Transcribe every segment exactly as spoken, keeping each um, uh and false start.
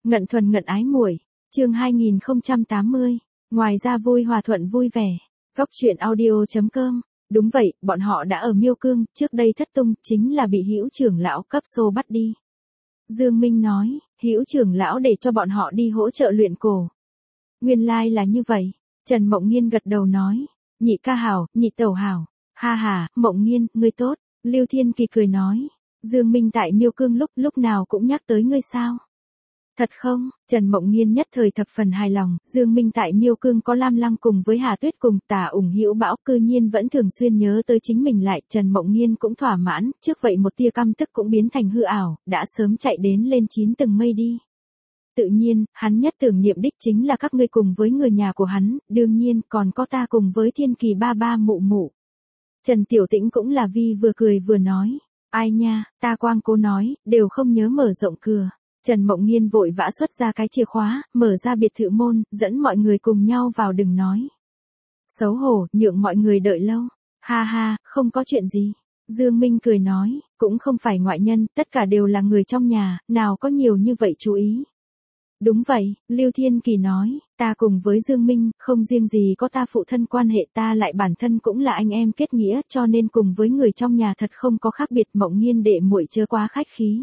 Ngận thuần ngận ái muội, chương hai nghìn không trăm tám mươi. Ngoài ra vui hòa thuận vui vẻ. Góc truyện audio chấm com. Đúng vậy, bọn họ đã ở Miêu Cương, trước đây thất tung, chính là bị Hữu trưởng lão cấp xô bắt đi. Dương Minh nói, Hữu trưởng lão để cho bọn họ đi hỗ trợ luyện cổ. Nguyên lai là như vậy. Trần Mộng Nghiên gật đầu nói, nhị ca hảo, nhị tẩu hảo. Ha ha, Mộng Nghiên, ngươi tốt. Lưu Thiên Kỳ cười nói, Dương Minh tại Miêu Cương lúc lúc nào cũng nhắc tới ngươi sao? Thật không? Trần Mộng Nghiên nhất thời thập phần hài lòng, Dương Minh tại Miêu Cương có Lam Lăng cùng với Hà Tuyết cùng Tả ủng Hữu Bão, cư nhiên vẫn thường xuyên nhớ tới chính mình lại, Trần Mộng Nghiên cũng thỏa mãn, trước vậy một tia căm tức cũng biến thành hư ảo, đã sớm chạy đến lên chín tầng mây đi. Tự nhiên, hắn nhất tưởng niệm đích chính là các ngươi cùng với người nhà của hắn, đương nhiên còn có ta cùng với Thiên Kỳ ba ba mụ mụ. Trần Tiểu Tĩnh cũng là vi vừa cười vừa nói, ai nha, ta quang cố nói, đều không nhớ mở rộng cửa. Trần Mộng Nghiên vội vã xuất ra cái chìa khóa, mở ra biệt thự môn, dẫn mọi người cùng nhau vào đừng nói. Xấu hổ, nhượng mọi người đợi lâu. Ha ha, không có chuyện gì. Dương Minh cười nói, cũng không phải ngoại nhân, tất cả đều là người trong nhà, nào có nhiều như vậy chú ý. Đúng vậy, Lưu Thiên Kỳ nói, ta cùng với Dương Minh, không riêng gì có ta phụ thân quan hệ ta lại bản thân cũng là anh em kết nghĩa cho nên cùng với người trong nhà thật không có khác biệt. Mộng Nghiên đệ muội chớ quá khách khí.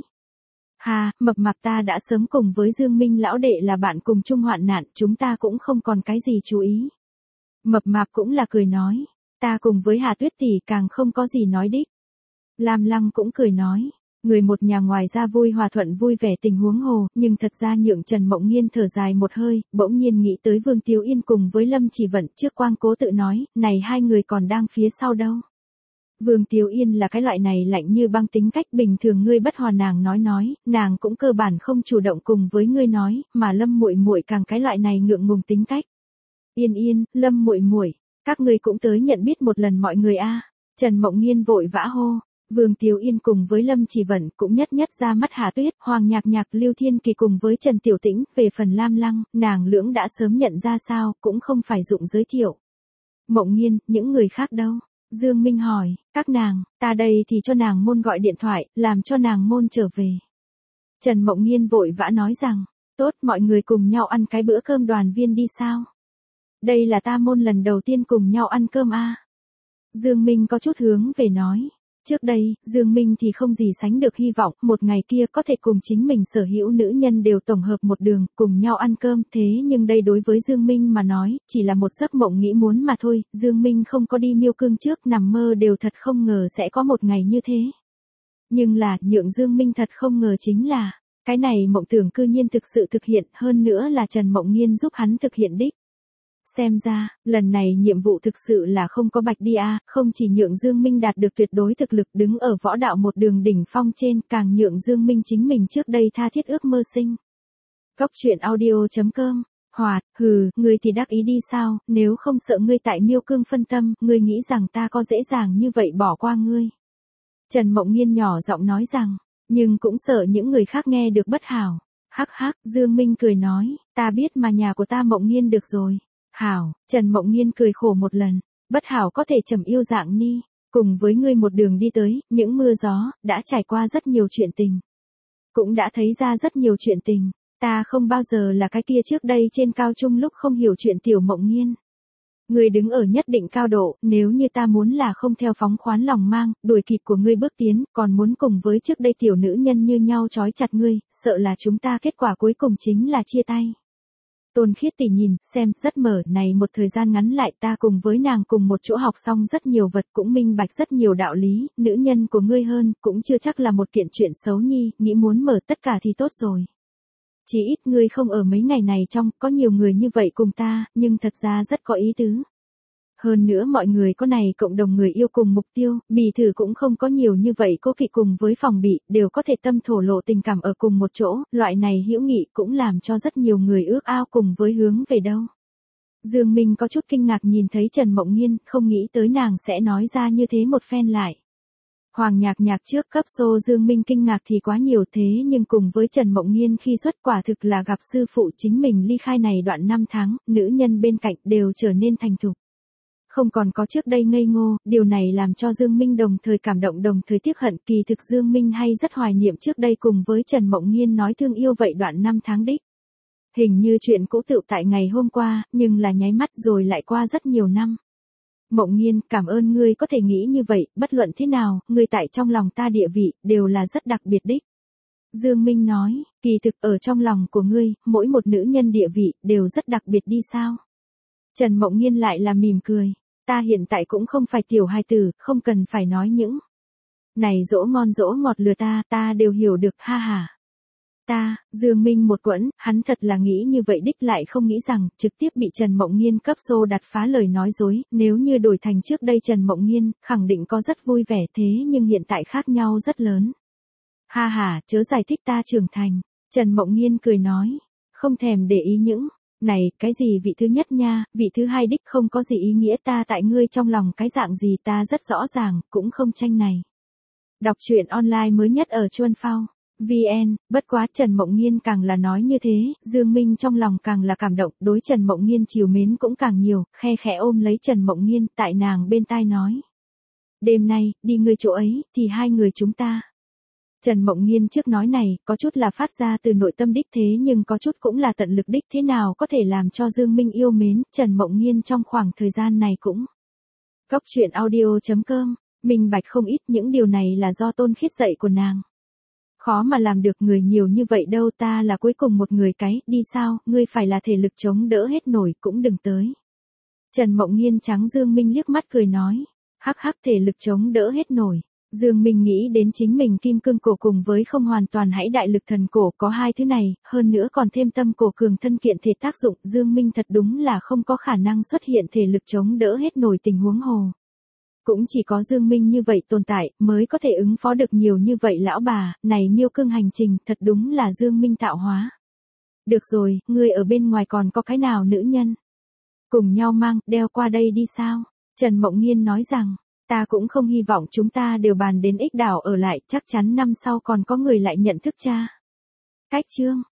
Ha, mập mạp ta đã sớm cùng với Dương Minh lão đệ là bạn cùng chung hoạn nạn, chúng ta cũng không còn cái gì chú ý. Mập mạp cũng là cười nói, ta cùng với Hà Tuyết tỷ càng không có gì nói đích. Lam Lăng cũng cười nói, người một nhà ngoài ra vui hòa thuận vui vẻ tình huống hồ, nhưng thật ra nhượng Trần Mộng Nghiên thở dài một hơi, bỗng nhiên nghĩ tới Vương Tiếu Yên cùng với Lâm Chỉ Vận, trước quang cố tự nói, này hai người còn đang phía sau đâu. Vương Tiếu Yên là cái loại này lạnh như băng tính cách, bình thường ngươi bất hòa nàng nói nói, nàng cũng cơ bản không chủ động cùng với ngươi nói, mà Lâm muội muội càng cái loại này ngượng ngùng tính cách. Yên Yên, Lâm muội muội, các ngươi cũng tới nhận biết một lần mọi người a. Trần Mộng Nghiên vội vã hô. Vương Tiếu Yên cùng với Lâm Chỉ Vận cũng nhất nhất ra mắt Hà Tuyết, Hoàng Nhạc Nhạc, Lưu Thiên Kỳ cùng với Trần Tiểu Tĩnh, về phần Lam Lăng, nàng lưỡng đã sớm nhận ra sao, cũng không phải dụng giới thiệu. Mộng Nghiên, những người khác đâu? Dương Minh hỏi, các nàng, ta đây thì cho nàng môn gọi điện thoại, làm cho nàng môn trở về. Trần Mộng Nghiên vội vã nói rằng, tốt, mọi người cùng nhau ăn cái bữa cơm đoàn viên đi sao? Đây là ta môn lần đầu tiên cùng nhau ăn cơm a. Dương Minh có chút hướng về nói. Trước đây, Dương Minh thì không gì sánh được hy vọng, một ngày kia có thể cùng chính mình sở hữu nữ nhân đều tổng hợp một đường, cùng nhau ăn cơm, thế nhưng đây đối với Dương Minh mà nói, chỉ là một giấc mộng nghĩ muốn mà thôi, Dương Minh không có đi Miêu Cương trước, nằm mơ đều thật không ngờ sẽ có một ngày như thế. Nhưng là, nhượng Dương Minh thật không ngờ chính là, cái này mộng tưởng cư nhiên thực sự thực hiện, hơn nữa là Trần Mộng Nghiên giúp hắn thực hiện đích. Xem ra, lần này nhiệm vụ thực sự là không có bạch đi a, không chỉ nhượng Dương Minh đạt được tuyệt đối thực lực đứng ở võ đạo một đường đỉnh phong trên, càng nhượng Dương Minh chính mình trước đây tha thiết ước mơ sinh. Góc truyện audio chấm com. Hoạt, hừ, ngươi thì đắc ý đi sao, nếu không sợ ngươi tại Miêu Cương phân tâm, ngươi nghĩ rằng ta có dễ dàng như vậy bỏ qua ngươi. Trần Mộng Nghiên nhỏ giọng nói rằng, nhưng cũng sợ những người khác nghe được bất hảo. Hắc hắc, Dương Minh cười nói, ta biết mà nhà của ta Mộng Nghiên được rồi. Hảo, Trần Mộng Nghiên cười khổ một lần, bất hảo có thể trầm yêu dạng ni, cùng với ngươi một đường đi tới, những mưa gió, đã trải qua rất nhiều chuyện tình. Cũng đã thấy ra rất nhiều chuyện tình, ta không bao giờ là cái kia trước đây trên cao trung lúc không hiểu chuyện tiểu Mộng Nghiên. Ngươi đứng ở nhất định cao độ, nếu như ta muốn là không theo phóng khoán lòng mang, đuổi kịp của ngươi bước tiến, còn muốn cùng với trước đây tiểu nữ nhân như nhau trói chặt ngươi, sợ là chúng ta kết quả cuối cùng chính là chia tay. Tôn Khiết tỷ nhìn, xem, rất mở, này một thời gian ngắn lại ta cùng với nàng cùng một chỗ học xong rất nhiều vật cũng minh bạch rất nhiều đạo lý, nữ nhân của ngươi hơn, cũng chưa chắc là một kiện chuyện xấu nhi, nghĩ muốn mở tất cả thì tốt rồi. Chỉ ít ngươi không ở mấy ngày này trong, có nhiều người như vậy cùng ta, nhưng thật ra rất có ý tứ. Hơn nữa mọi người có này cộng đồng người yêu cùng mục tiêu, bì thử cũng không có nhiều như vậy cố kỵ cùng với phòng bị, đều có thể tâm thổ lộ tình cảm ở cùng một chỗ, loại này hữu nghị cũng làm cho rất nhiều người ước ao cùng với hướng về đâu. Dương Minh có chút kinh ngạc nhìn thấy Trần Mộng Nghiên, không nghĩ tới nàng sẽ nói ra như thế một phen lại. Hoàng Nhạc Nhạc trước cấp xô Dương Minh kinh ngạc thì quá nhiều thế nhưng cùng với Trần Mộng Nghiên khi xuất quả thực là gặp sư phụ chính mình ly khai này đoạn năm tháng, nữ nhân bên cạnh đều trở nên thành thục. Không còn có trước đây ngây ngô, điều này làm cho Dương Minh đồng thời cảm động đồng thời tiếc hận, kỳ thực Dương Minh hay rất hoài niệm trước đây cùng với Trần Mộng Nghiên nói thương yêu vậy đoạn năm tháng đích. Hình như chuyện cũ tựu tại ngày hôm qua, nhưng là nháy mắt rồi lại qua rất nhiều năm. Mộng Nghiên, cảm ơn ngươi có thể nghĩ như vậy, bất luận thế nào, ngươi tại trong lòng ta địa vị, đều là rất đặc biệt đích. Dương Minh nói, kỳ thực ở trong lòng của ngươi, mỗi một nữ nhân địa vị, đều rất đặc biệt đi sao? Trần Mộng Nghiên lại là mỉm cười, ta hiện tại cũng không phải tiểu hài tử, không cần phải nói những này dỗ ngon dỗ ngọt lừa ta, ta đều hiểu được, ha ha. Ta, Dương Minh một quẫn, hắn thật là nghĩ như vậy đích lại không nghĩ rằng, trực tiếp bị Trần Mộng Nghiên cấp xô đặt phá lời nói dối, nếu như đổi thành trước đây Trần Mộng Nghiên, khẳng định có rất vui vẻ thế nhưng hiện tại khác nhau rất lớn. Ha ha, chớ giải thích ta trưởng thành, Trần Mộng Nghiên cười nói, không thèm để ý những, này, cái gì vị thứ nhất nha, vị thứ hai đích không có gì ý nghĩa ta tại ngươi trong lòng cái dạng gì ta rất rõ ràng, cũng không tranh này. Đọc truyện online mới nhất ở Chuan Phao. vê en, bất quá Trần Mộng Nghiên càng là nói như thế, Dương Minh trong lòng càng là cảm động, đối Trần Mộng Nghiên chiều mến cũng càng nhiều, khe khẽ ôm lấy Trần Mộng Nghiên, tại nàng bên tai nói. Đêm nay, đi ngươi chỗ ấy, thì hai người chúng ta. Trần Mộng Nghiên trước nói này, có chút là phát ra từ nội tâm đích thế nhưng có chút cũng là tận lực đích thế nào có thể làm cho Dương Minh yêu mến, Trần Mộng Nghiên trong khoảng thời gian này cũng. Góc truyện audio chấm com, minh bạch không ít những điều này là do tôn khiết dạy của nàng. Khó mà làm được người nhiều như vậy đâu ta là cuối cùng một người cái, đi sao, ngươi phải là thể lực chống đỡ hết nổi cũng đừng tới. Trần Mộng Nghiên trắng Dương Minh liếc mắt cười nói, hắc hắc thể lực chống đỡ hết nổi. Dương Minh nghĩ đến chính mình kim cương cổ cùng với không hoàn toàn hãy đại lực thần cổ có hai thứ này, hơn nữa còn thêm tâm cổ cường thân kiện thể tác dụng, Dương Minh thật đúng là không có khả năng xuất hiện thể lực chống đỡ hết nổi tình huống hồ. Cũng chỉ có Dương Minh như vậy tồn tại, mới có thể ứng phó được nhiều như vậy lão bà, này miêu cương hành trình, thật đúng là Dương Minh tạo hóa. Được rồi, ngươi ở bên ngoài còn có cái nào nữ nhân? Cùng nhau mang, đeo qua đây đi sao? Trần Mộng Nghiên nói rằng, ta cũng không hy vọng chúng ta đều bàn đến ích đảo ở lại, chắc chắn năm sau còn có người lại nhận thức cha. Cách chương.